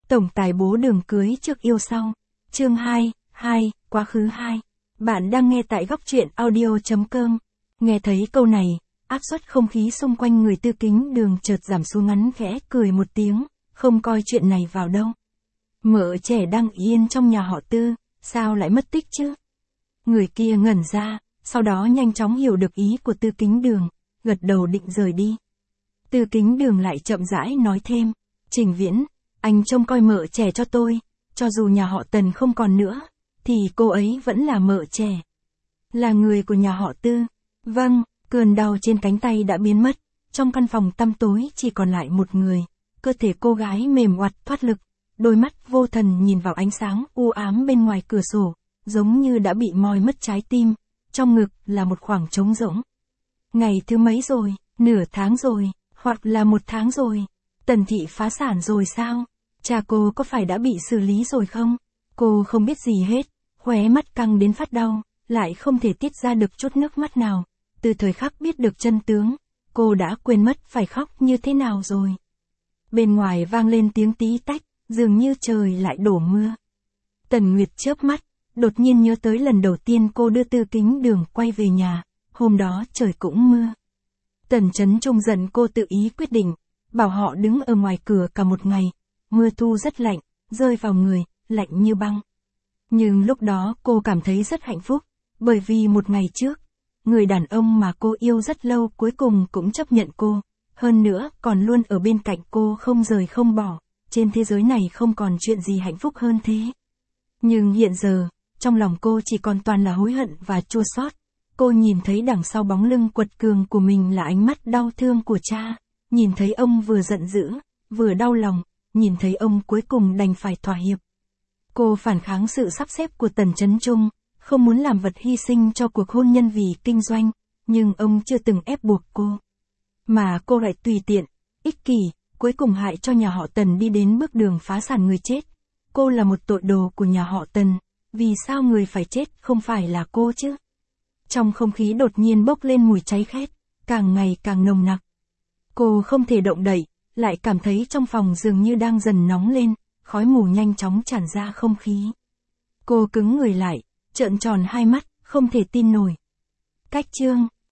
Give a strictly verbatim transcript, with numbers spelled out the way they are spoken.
Tổng tài bố đường cưới trước yêu sau. Chương hai, hai, quá khứ hai. Bạn đang nghe tại góc truyện audio chấm com. Nghe thấy câu này, áp suất không khí xung quanh người Tư Kính Đường chợt giảm xuống, ngắn khẽ cười một tiếng, không coi chuyện này vào đâu. Mợ trẻ đang yên trong nhà họ Tư, sao lại mất tích chứ? Người kia ngẩn ra, sau đó nhanh chóng hiểu được ý của Tư Kính Đường, gật đầu định rời đi. Tư Kính Đường lại chậm rãi nói thêm, Trình Viễn, anh trông coi mợ trẻ cho tôi, cho dù nhà họ Tần không còn nữa, thì cô ấy vẫn là mợ trẻ. Là người của nhà họ Tư. Vâng, cơn đau trên cánh tay đã biến mất, trong căn phòng tăm tối chỉ còn lại một người, cơ thể cô gái mềm oặt thoát lực, đôi mắt vô thần nhìn vào ánh sáng u ám bên ngoài cửa sổ, giống như đã bị moi mất trái tim, trong ngực là một khoảng trống rỗng. Ngày thứ mấy rồi, nửa tháng rồi, hoặc là một tháng rồi, Tần thị phá sản rồi sao? Cha cô có phải đã bị xử lý rồi không? Cô không biết gì hết, khóe mắt căng đến phát đau, lại không thể tiết ra được chút nước mắt nào. Từ thời khắc biết được chân tướng, cô đã quên mất phải khóc như thế nào rồi. Bên ngoài vang lên tiếng tí tách, dường như trời lại đổ mưa. Tần Nguyệt chớp mắt, đột nhiên nhớ tới lần đầu tiên cô đưa Tư Kính Đường quay về nhà, hôm đó trời cũng mưa. Tần Chấn Trung giận cô tự ý quyết định, bảo họ đứng ở ngoài cửa cả một ngày, mưa thu rất lạnh, rơi vào người, lạnh như băng. Nhưng lúc đó cô cảm thấy rất hạnh phúc, bởi vì một ngày trước, người đàn ông mà cô yêu rất lâu cuối cùng cũng chấp nhận cô, hơn nữa còn luôn ở bên cạnh cô không rời không bỏ, trên thế giới này không còn chuyện gì hạnh phúc hơn thế. Nhưng hiện giờ, trong lòng cô chỉ còn toàn là hối hận và chua xót. Cô nhìn thấy đằng sau bóng lưng quật cường của mình là ánh mắt đau thương của cha, nhìn thấy ông vừa giận dữ, vừa đau lòng, nhìn thấy ông cuối cùng đành phải thỏa hiệp. Cô phản kháng sự sắp xếp của Tần Chấn Trung, không muốn làm vật hy sinh cho cuộc hôn nhân vì kinh doanh, nhưng ông chưa từng ép buộc cô. Mà cô lại tùy tiện, ích kỷ, cuối cùng hại cho nhà họ Tần đi đến bước đường phá sản người chết. Cô là một tội đồ của nhà họ Tần, vì sao người phải chết không phải là cô chứ? Trong không khí đột nhiên bốc lên mùi cháy khét, càng ngày càng nồng nặc. Cô không thể động đậy, lại cảm thấy trong phòng dường như đang dần nóng lên, khói mù nhanh chóng tràn ra không khí. Cô cứng người lại, trợn tròn hai mắt, không thể tin nổi. Cách chương